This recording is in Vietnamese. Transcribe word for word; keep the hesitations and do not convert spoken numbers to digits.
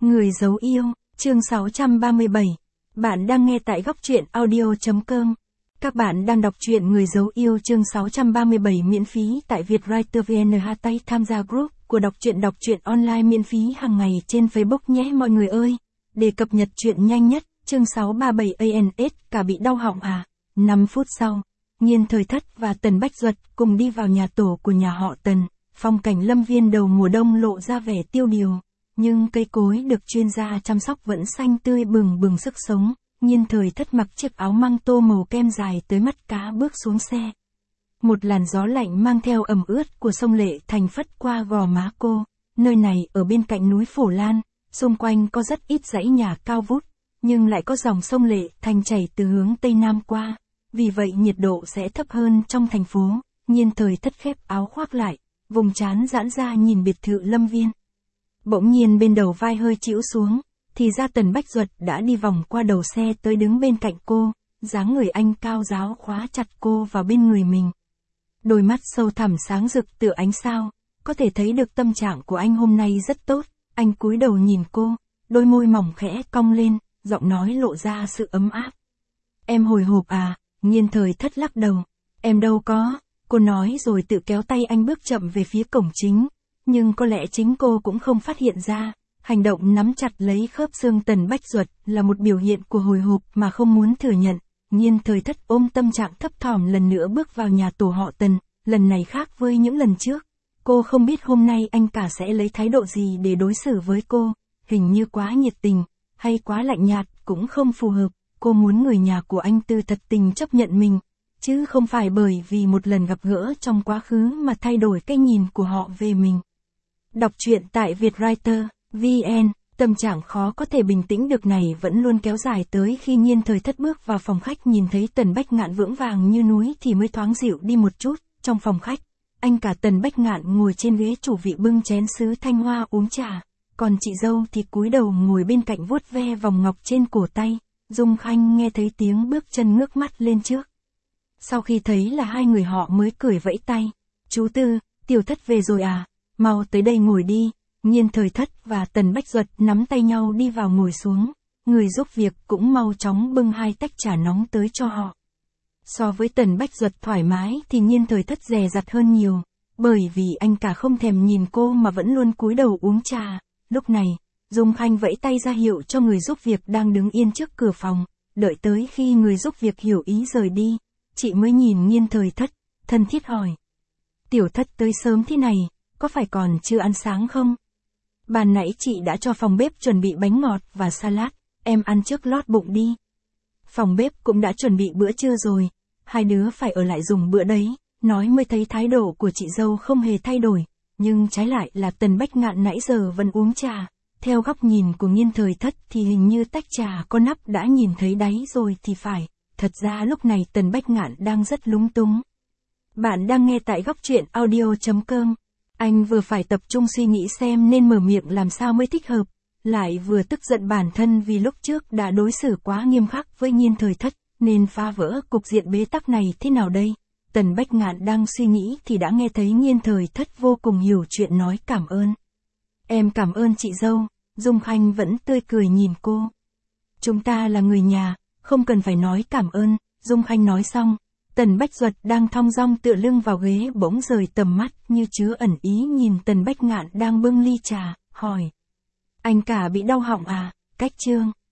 Người giấu yêu, chương sáu trăm ba mươi bảy. Bạn đang nghe tại góc truyện audio.com. Các bạn đang đọc truyện Người giấu yêu chương sáu trăm ba mươi bảy miễn phí tại Vietwriter vê en. Hashtag tham gia group của đọc truyện đọc truyện online miễn phí hàng ngày trên Facebook nhé mọi người ơi. Để cập nhật truyện nhanh nhất, chương sáu trăm ba mươi bảy a en ét cả bị đau họng à. năm phút sau, Nhiên Thời Thất và Tần Bách Duật cùng đi vào nhà tổ của nhà họ Tần. Phong cảnh lâm viên đầu mùa đông lộ ra vẻ tiêu điều. Nhưng cây cối được chuyên gia chăm sóc vẫn xanh tươi bừng bừng sức sống. Nhiên Thời Thất mặc chiếc áo măng tô màu kem dài tới mắt cá bước xuống xe. Một làn gió lạnh mang theo ẩm ướt của sông Lệ Thành phất qua gò má cô. Nơi này ở bên cạnh núi Phổ Lan, xung quanh có rất ít dãy nhà cao vút, nhưng lại có dòng sông Lệ Thành chảy từ hướng Tây Nam qua. Vì vậy nhiệt độ sẽ thấp hơn trong thành phố. Nhiên Thời Thất khép áo khoác lại, vùng trán giãn ra nhìn biệt thự lâm viên. Bỗng nhiên bên đầu vai hơi chĩu xuống, thì ra Tần Bách Duật đã đi vòng qua đầu xe tới đứng bên cạnh cô, dáng người anh cao ráo khóa chặt cô vào bên người mình. Đôi mắt sâu thẳm sáng rực tựa ánh sao, có thể thấy được tâm trạng của anh hôm nay rất tốt. Anh cúi đầu nhìn cô, đôi môi mỏng khẽ cong lên, giọng nói lộ ra sự ấm áp. Em hồi hộp à? Nhiên Thời Thất lắc đầu. Em đâu có, cô nói rồi tự kéo tay anh bước chậm về phía cổng chính. Nhưng có lẽ chính cô cũng không phát hiện ra, hành động nắm chặt lấy khớp xương Tần Bách Duật là một biểu hiện của hồi hộp mà không muốn thừa nhận. Nhiên Thời Thất ôm tâm trạng thấp thỏm lần nữa bước vào nhà tổ họ Tần, lần này khác với những lần trước. Cô không biết hôm nay anh cả sẽ lấy thái độ gì để đối xử với cô, hình như quá nhiệt tình, hay quá lạnh nhạt cũng không phù hợp. Cô muốn người nhà của anh Tư thật tình chấp nhận mình, chứ không phải bởi vì một lần gặp gỡ trong quá khứ mà thay đổi cái nhìn của họ về mình. Đọc truyện tại Vietwriter vê en, tâm trạng khó có thể bình tĩnh được này vẫn luôn kéo dài tới khi Nhiên Thời Thất bước vào phòng khách nhìn thấy Tần Bách Ngạn vững vàng như núi thì mới thoáng dịu đi một chút. Trong phòng khách, anh cả Tần Bách Ngạn ngồi trên ghế chủ vị bưng chén sứ thanh hoa uống trà, còn chị dâu thì cúi đầu ngồi bên cạnh vuốt ve vòng ngọc trên cổ tay. Dung Khanh nghe thấy tiếng bước chân ngước mắt lên trước. Sau khi thấy là hai người họ mới cười vẫy tay. Chú Tư, Tiểu Thất về rồi à? Mau tới đây ngồi đi. Nhiên Thời Thất và Tần Bách Duật nắm tay nhau đi vào ngồi xuống. Người giúp việc cũng mau chóng bưng hai tách trà nóng tới cho họ. So với Tần Bách Duật thoải mái thì Nhiên Thời Thất dè dặt hơn nhiều. Bởi vì anh cả không thèm nhìn cô mà vẫn luôn cúi đầu uống trà. Lúc này, Dung Khanh vẫy tay ra hiệu cho người giúp việc đang đứng yên trước cửa phòng. Đợi tới khi người giúp việc hiểu ý rời đi, chị mới nhìn Nhiên Thời Thất, thân thiết hỏi. Tiểu Thất tới sớm thế này, có phải còn chưa ăn sáng không? Ban nãy chị đã cho phòng bếp chuẩn bị bánh ngọt và salad, em ăn trước lót bụng đi. Phòng bếp cũng đã chuẩn bị bữa trưa rồi, hai đứa phải ở lại dùng bữa đấy. Nói mới thấy thái độ của chị dâu không hề thay đổi, nhưng trái lại là Tần Bách Ngạn nãy giờ vẫn uống trà. Theo góc nhìn của Nhiên Thời Thất thì hình như tách trà có nắp đã nhìn thấy đáy rồi thì phải. Thật ra lúc này Tần Bách Ngạn đang rất lúng túng. Bạn đang nghe tại góc truyện audio.com. Anh vừa phải tập trung suy nghĩ xem nên mở miệng làm sao mới thích hợp, lại vừa tức giận bản thân vì lúc trước đã đối xử quá nghiêm khắc với Nhiên Thời Thất, nên phá vỡ cục diện bế tắc này thế nào đây? Tần Bách Ngạn đang suy nghĩ thì đã nghe thấy Nhiên Thời Thất vô cùng hiểu chuyện nói cảm ơn. Em cảm ơn chị dâu. Dung Khanh vẫn tươi cười nhìn cô. Chúng ta là người nhà, không cần phải nói cảm ơn. Dung Khanh nói xong, Tần Bách Duật đang thong dong tựa lưng vào ghế bỗng rời tầm mắt như chứa ẩn ý nhìn Tần Bách Ngạn đang bưng ly trà, hỏi. Anh cả bị đau họng à? Cách chương